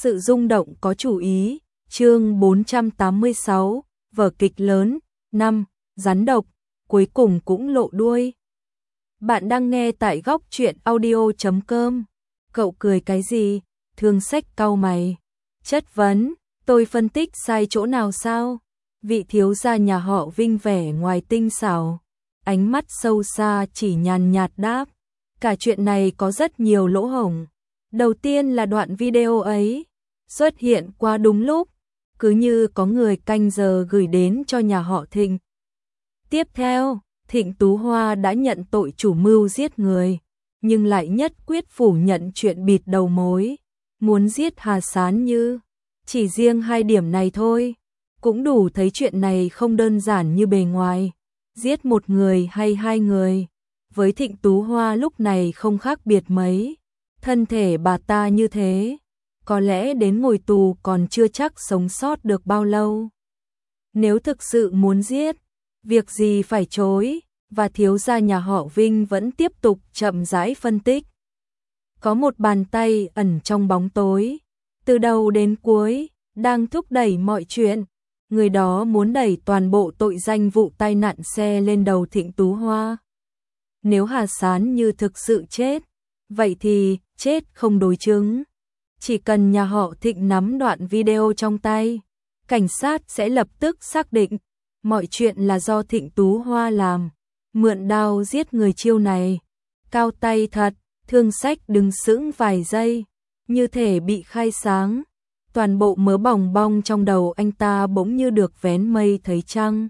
Sự rung động có chủ ý, chương 486, vở kịch lớn, 5, rắn độc, cuối cùng cũng lộ đuôi. Bạn đang nghe tại góc truyện audio.com. Cậu cười cái gì? Thương Sách cau mày. Chất vấn, tôi phân tích sai chỗ nào sao? Vị thiếu gia nhà họ Vinh vẻ ngoài tinh xảo, ánh mắt sâu xa chỉ nhàn nhạt đáp. Cả chuyện này có rất nhiều lỗ hổng. Đầu tiên là đoạn video ấy xuất hiện qua đúng lúc, cứ như có người canh giờ gửi đến cho nhà họ Thịnh. Tiếp theo, Thịnh Tú Hoa đã nhận tội chủ mưu giết người, nhưng lại nhất quyết phủ nhận chuyện bịt đầu mối, muốn giết Hà Sán Như. Chỉ riêng 2 điểm này thôi, cũng đủ thấy chuyện này không đơn giản như bề ngoài. Giết một người hay 2 người, với Thịnh Tú Hoa lúc này không khác biệt mấy. Thân thể bà ta như thế, có lẽ đến ngồi tù còn chưa chắc sống sót được bao lâu. Nếu thực sự muốn giết, việc gì phải chối, và thiếu gia nhà họ Vinh vẫn tiếp tục chậm rãi phân tích. Có một bàn tay ẩn trong bóng tối, từ đầu đến cuối, đang thúc đẩy mọi chuyện. Người đó muốn đẩy toàn bộ tội danh vụ tai nạn xe lên đầu Thịnh Tú Hoa. Nếu Hà Sán Như thực sự chết, vậy thì chết không đối chứng. Chỉ cần nhà họ Thịnh nắm đoạn video trong tay, cảnh sát sẽ lập tức xác định mọi chuyện là do Thịnh Tú Hoa làm. Mượn đao giết người chiêu này, cao tay thật. Thương Sách đứng sững vài giây, như thể bị khai sáng. Toàn bộ mớ bòng bong trong đầu anh ta bỗng như được vén mây thấy trăng.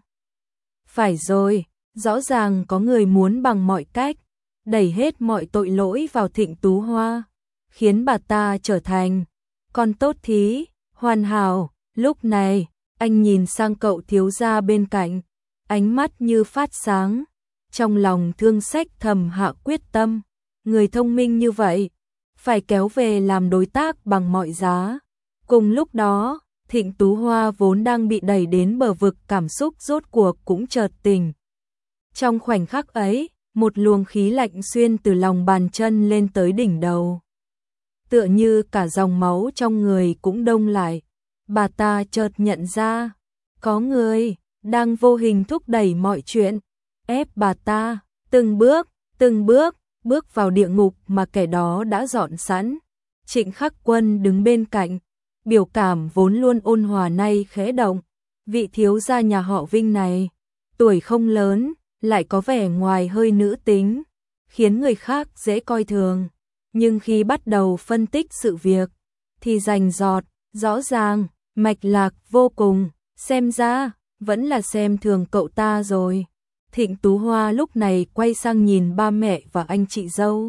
Phải rồi, rõ ràng có người muốn bằng mọi cách đẩy hết mọi tội lỗi vào Thịnh Tú Hoa, khiến bà ta trở thành con tốt thí, hoàn hảo. Lúc này, anh nhìn sang cậu thiếu gia bên cạnh, ánh mắt như phát sáng. Trong lòng Thương Sách thầm hạ quyết tâm, người thông minh như vậy, phải kéo về làm đối tác bằng mọi giá. Cùng lúc đó, Thịnh Tú Hoa vốn đang bị đẩy đến bờ vực cảm xúc rốt cuộc cũng chợt tỉnh. Trong khoảnh khắc ấy, một luồng khí lạnh xuyên từ lòng bàn chân lên tới đỉnh đầu. Tựa như cả dòng máu trong người cũng đông lại. Bà ta chợt nhận ra, có người đang vô hình thúc đẩy mọi chuyện, ép bà ta từng bước bước vào địa ngục mà kẻ đó đã dọn sẵn. Trịnh Khắc Quân đứng bên cạnh, biểu cảm vốn luôn ôn hòa nay khẽ động. Vị thiếu gia nhà họ Vinh này, tuổi không lớn, lại có vẻ ngoài hơi nữ tính, khiến người khác dễ coi thường. Nhưng khi bắt đầu phân tích sự việc, thì rành rọt, rõ ràng, mạch lạc vô cùng. Xem ra, vẫn là xem thường cậu ta rồi. Thịnh Tú Hoa lúc này quay sang nhìn ba mẹ và anh chị dâu.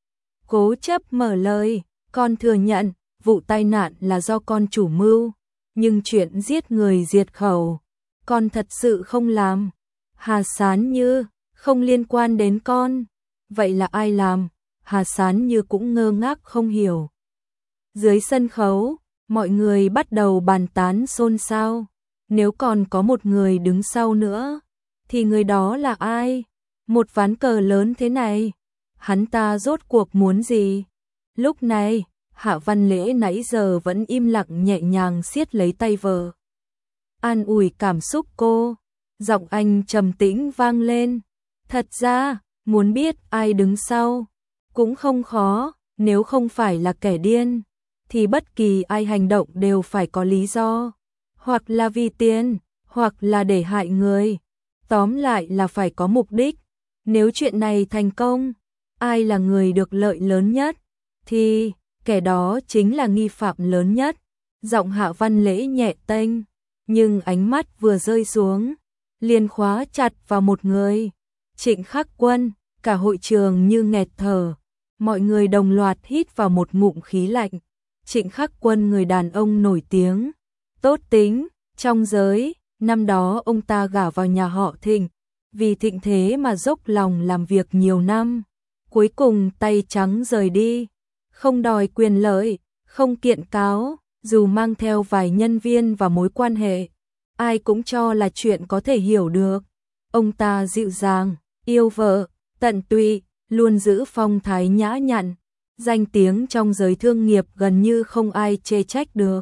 Cố chấp mở lời, con thừa nhận, vụ tai nạn là do con chủ mưu, nhưng chuyện giết người diệt khẩu, con thật sự không làm. Hà Sán Như, không liên quan đến con. Vậy là ai làm? Hà Sán Như cũng ngơ ngác không hiểu. Dưới sân khấu, mọi người bắt đầu bàn tán xôn xao. Nếu còn có một người đứng sau nữa, thì người đó là ai? Một ván cờ lớn thế này, hắn ta rốt cuộc muốn gì? Lúc này, Hạ Văn Lễ nãy giờ vẫn im lặng nhẹ nhàng siết lấy tay vợ. An ủi cảm xúc cô, giọng anh trầm tĩnh vang lên. Thật ra, muốn biết ai đứng sau, cũng không khó, nếu không phải là kẻ điên, thì bất kỳ ai hành động đều phải có lý do. Hoặc là vì tiền, hoặc là để hại người. Tóm lại là phải có mục đích. Nếu chuyện này thành công, ai là người được lợi lớn nhất, thì kẻ đó chính là nghi phạm lớn nhất. Giọng Hạ Văn Lễ nhẹ tênh, nhưng ánh mắt vừa rơi xuống, liền khóa chặt vào một người. Trịnh Khắc Quân. Cả hội trường như nghẹt thở. Mọi người đồng loạt hít vào một ngụm khí lạnh. Trịnh Khắc Quân, người đàn ông nổi tiếng, tốt tính, trong giới. Năm đó ông ta gả vào nhà họ Thịnh, vì Thịnh thế mà dốc lòng làm việc nhiều năm. Cuối cùng tay trắng rời đi, không đòi quyền lợi, không kiện cáo, dù mang theo vài nhân viên và mối quan hệ. Ai cũng cho là chuyện có thể hiểu được. Ông ta dịu dàng, yêu vợ, tận tụy, luôn giữ phong thái nhã nhặn. danh tiếng trong giới thương nghiệp gần như không ai chê trách được.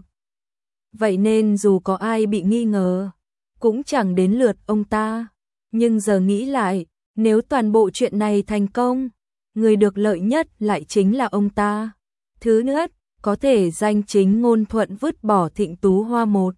Vậy nên dù có ai bị nghi ngờ, cũng chẳng đến lượt ông ta. Nhưng giờ nghĩ lại, nếu toàn bộ chuyện này thành công, người được lợi nhất lại chính là ông ta. Thứ nhất, có thể danh chính ngôn thuận vứt bỏ Thịnh Tú Hoa một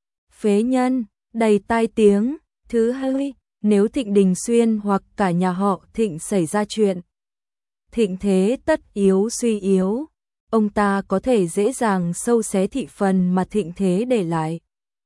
phế nhân, đầy tai tiếng. Thứ hai, nếu Thịnh Đình Xuyên hoặc cả nhà họ Thịnh xảy ra chuyện, thịnh thế tất yếu suy yếu, ông ta có thể dễ dàng xâu xé thị phần mà thịnh thế để lại.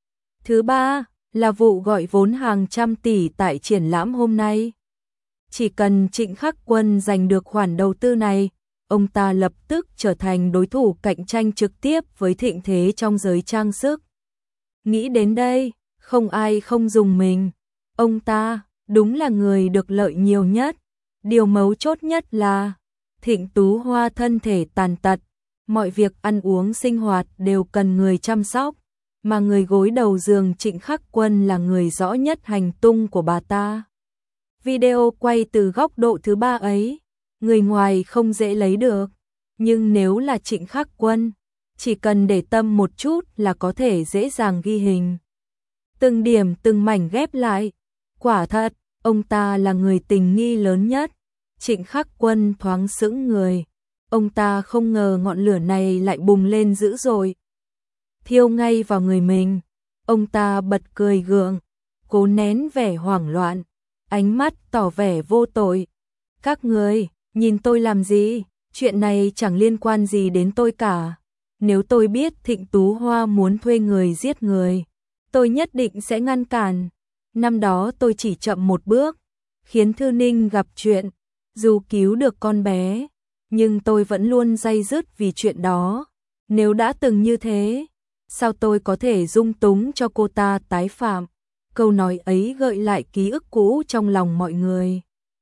Thứ ba, là vụ gọi vốn hàng trăm tỷ tại triển lãm hôm nay. Chỉ cần Trịnh Khắc Quân giành được khoản đầu tư này, ông ta lập tức trở thành đối thủ cạnh tranh trực tiếp với thịnh thế trong giới trang sức. Nghĩ đến đây, không ai không dùng mình. Ông ta đúng là người được lợi nhiều nhất. Điều mấu chốt nhất là Thịnh Tú Hoa thân thể tàn tật, mọi việc ăn uống sinh hoạt đều cần người chăm sóc, mà người gối đầu giường Trịnh Khắc Quân là người rõ nhất hành tung của bà ta. Video quay từ góc độ thứ ba ấy, người ngoài không dễ lấy được, nhưng nếu là Trịnh Khắc Quân, chỉ cần để tâm một chút là có thể dễ dàng ghi hình. Từng điểm từng mảnh ghép lại, quả thật, ông ta là người tình nghi lớn nhất. Trịnh Khắc Quân thoáng sững người, ông ta không ngờ ngọn lửa này lại bùng lên dữ dội, thiêu ngay vào người mình. Ông ta bật cười gượng, cố nén vẻ hoảng loạn, ánh mắt tỏ vẻ vô tội. Các người, nhìn tôi làm gì? Chuyện này chẳng liên quan gì đến tôi cả. Nếu tôi biết Thịnh Tú Hoa muốn thuê người giết người, tôi nhất định sẽ ngăn cản. Năm đó tôi chỉ chậm một bước, khiến Thư Ninh gặp chuyện. Dù cứu được con bé, nhưng tôi vẫn luôn day dứt vì chuyện đó. Nếu đã từng như thế, sao tôi có thể dung túng cho cô ta tái phạm? Câu nói ấy gợi lại ký ức cũ trong lòng mọi người.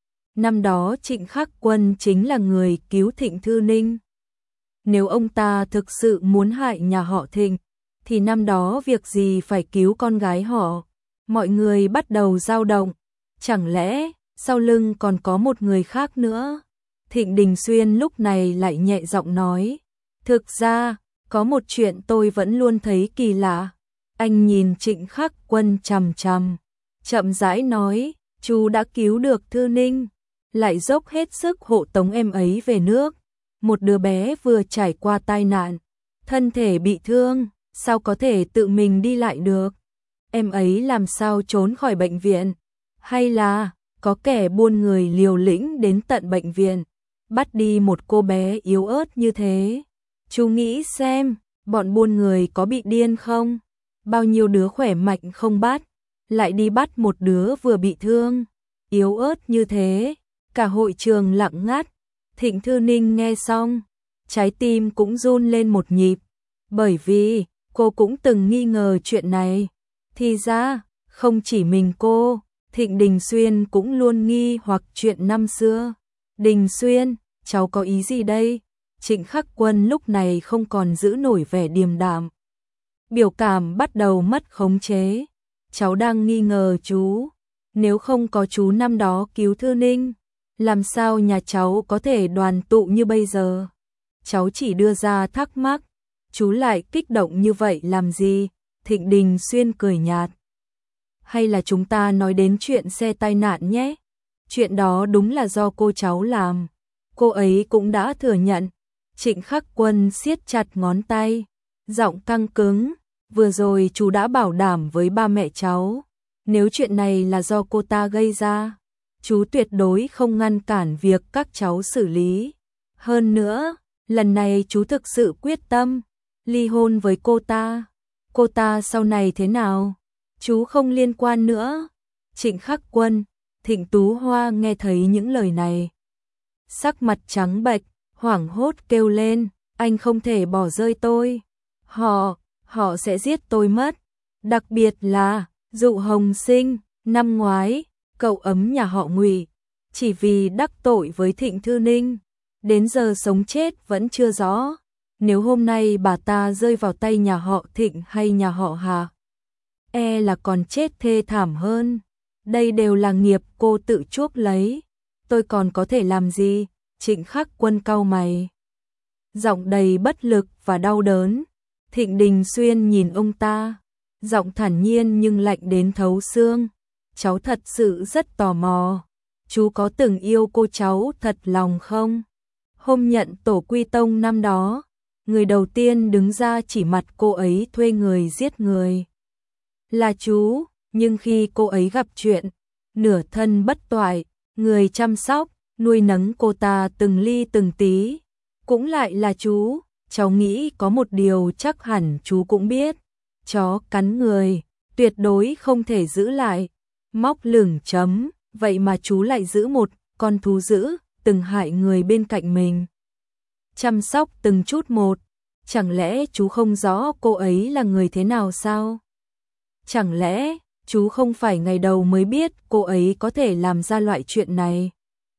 Năm đó Trịnh Khắc Quân chính là người cứu Thịnh Thư Ninh. Nếu ông ta thực sự muốn hại nhà họ Thịnh, thì năm đó việc gì phải cứu con gái họ? Mọi người bắt đầu dao động. Chẳng lẽ sau lưng còn có một người khác nữa? Thịnh Đình Xuyên lúc này lại nhẹ giọng nói. Thực ra, có một chuyện tôi vẫn luôn thấy kỳ lạ. Anh nhìn Trịnh Khắc Quân chằm chằm, chậm rãi nói, chú đã cứu được Thư Ninh, lại dốc hết sức hộ tống em ấy về nước. Một đứa bé vừa trải qua tai nạn, thân thể bị thương, sao có thể tự mình đi lại được? Em ấy làm sao trốn khỏi bệnh viện? Hay là có kẻ buôn người liều lĩnh đến tận bệnh viện, bắt đi một cô bé yếu ớt như thế? Chú nghĩ xem, bọn buôn người có bị điên không? Bao nhiêu đứa khỏe mạnh không bắt, lại đi bắt một đứa vừa bị thương, yếu ớt như thế. Cả hội trường lặng ngắt. Thịnh Thư Ninh nghe xong, trái tim cũng run lên một nhịp, bởi vì cô cũng từng nghi ngờ chuyện này. Thì ra, không chỉ mình cô, Thịnh Đình Xuyên cũng luôn nghi hoặc chuyện năm xưa. Đình Xuyên, cháu có ý gì đây? Trịnh Khắc Quân lúc này không còn giữ nổi vẻ điềm đạm, biểu cảm bắt đầu mất khống chế. Cháu đang nghi ngờ chú. Nếu không có chú năm đó cứu Thư Ninh, làm sao nhà cháu có thể đoàn tụ như bây giờ? Cháu chỉ đưa ra thắc mắc, chú lại kích động như vậy làm gì? Thịnh Đình Xuyên cười nhạt. Hay là chúng ta nói đến chuyện xe tai nạn nhé? Chuyện đó đúng là do cô cháu làm. Cô ấy cũng đã thừa nhận. Trịnh Khắc Quân siết chặt ngón tay, giọng căng cứng. Vừa rồi chú đã bảo đảm với ba mẹ cháu, nếu chuyện này là do cô ta gây ra, chú tuyệt đối không ngăn cản việc các cháu xử lý. Hơn nữa, lần này chú thực sự quyết tâm ly hôn với cô ta. Cô ta sau này thế nào, chú không liên quan nữa. Trịnh Khắc Quân, Thịnh Tú Hoa nghe thấy những lời này, sắc mặt trắng bệch, hoảng hốt kêu lên, anh không thể bỏ rơi tôi. Họ sẽ giết tôi mất. Đặc biệt là Dụ Hồng Sinh, năm ngoái, cậu ấm nhà họ Ngụy, chỉ vì đắc tội với Thịnh Thư Ninh, đến giờ sống chết vẫn chưa rõ. Nếu hôm nay bà ta rơi vào tay nhà họ Thịnh hay nhà họ Hà, e là còn chết thê thảm hơn. Đây đều là nghiệp cô tự chuốc lấy, tôi còn có thể làm gì? Trịnh Khắc Quân cau mày. giọng đầy bất lực và đau đớn. Thịnh Đình Xuyên nhìn ông ta, giọng thản nhiên nhưng lạnh đến thấu xương. Cháu thật sự rất tò mò. Chú có từng yêu cô cháu thật lòng không? Hôm nhận tổ quy tông năm đó, người đầu tiên đứng ra chỉ mặt cô ấy thuê người giết người là chú, nhưng khi cô ấy gặp chuyện, nửa thân bất toại, người chăm sóc, nuôi nấng cô ta từng ly từng tí, cũng lại là chú. Cháu nghĩ có một điều chắc hẳn chú cũng biết, chó cắn người, tuyệt đối không thể giữ lại. Móc lửng chấm, vậy mà chú lại giữ một con thú dữ, từng hại người bên cạnh mình. Chăm sóc từng chút một, chẳng lẽ chú không rõ cô ấy là người thế nào sao? Chẳng lẽ chú không phải ngày đầu mới biết cô ấy có thể làm ra loại chuyện này?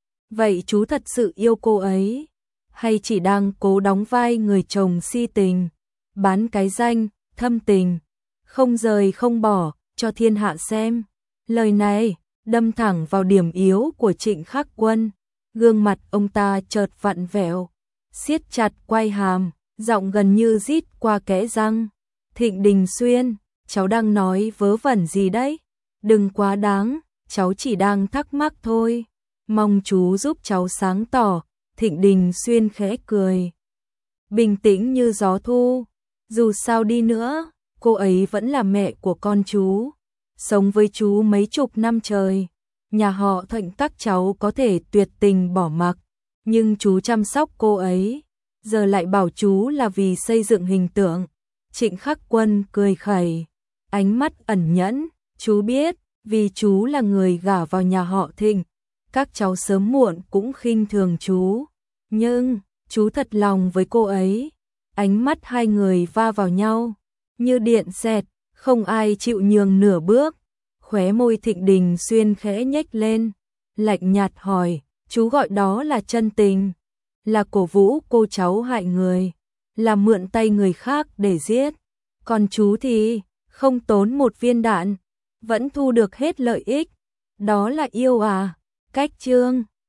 Vậy chú thật sự yêu cô ấy, hay chỉ đang cố đóng vai người chồng si tình, bán cái danh, thâm tình, không rời không bỏ, cho thiên hạ xem? Lời này đâm thẳng vào điểm yếu của Trịnh Khắc Quân, gương mặt ông ta chợt vặn vẹo, siết chặt quai hàm, giọng gần như rít qua kẽ răng. Thịnh Đình Xuyên, cháu đang nói vớ vẩn gì đấy? Đừng quá đáng, cháu chỉ đang thắc mắc thôi. Mong chú giúp cháu sáng tỏ. Thịnh Đình Xuyên khẽ cười, bình tĩnh như gió thu. Dù sao đi nữa, cô ấy vẫn là mẹ của con chú, sống với chú mấy chục năm trời. Nhà họ Thịnh các cháu có thể tuyệt tình bỏ mặc, nhưng chú chăm sóc cô ấy, giờ lại bảo chú là vì xây dựng hình tượng. Trịnh Khắc Quân cười khẩy, ánh mắt ẩn nhẫn. Chú biết, vì chú là người gả vào nhà họ Thịnh, các cháu sớm muộn cũng khinh thường chú. Nhưng, chú thật lòng với cô ấy. Ánh mắt hai người va vào nhau, như điện xẹt, không ai chịu nhường nửa bước. Khóe môi Thịnh Đình Xuyên khẽ nhếch lên, lạnh nhạt hỏi, chú gọi đó là chân tình, là cổ vũ cô cháu hại người, là mượn tay người khác để giết. Còn chú thì, không tốn một viên đạn, vẫn thu được hết lợi ích. Đó là yêu à? Cách chương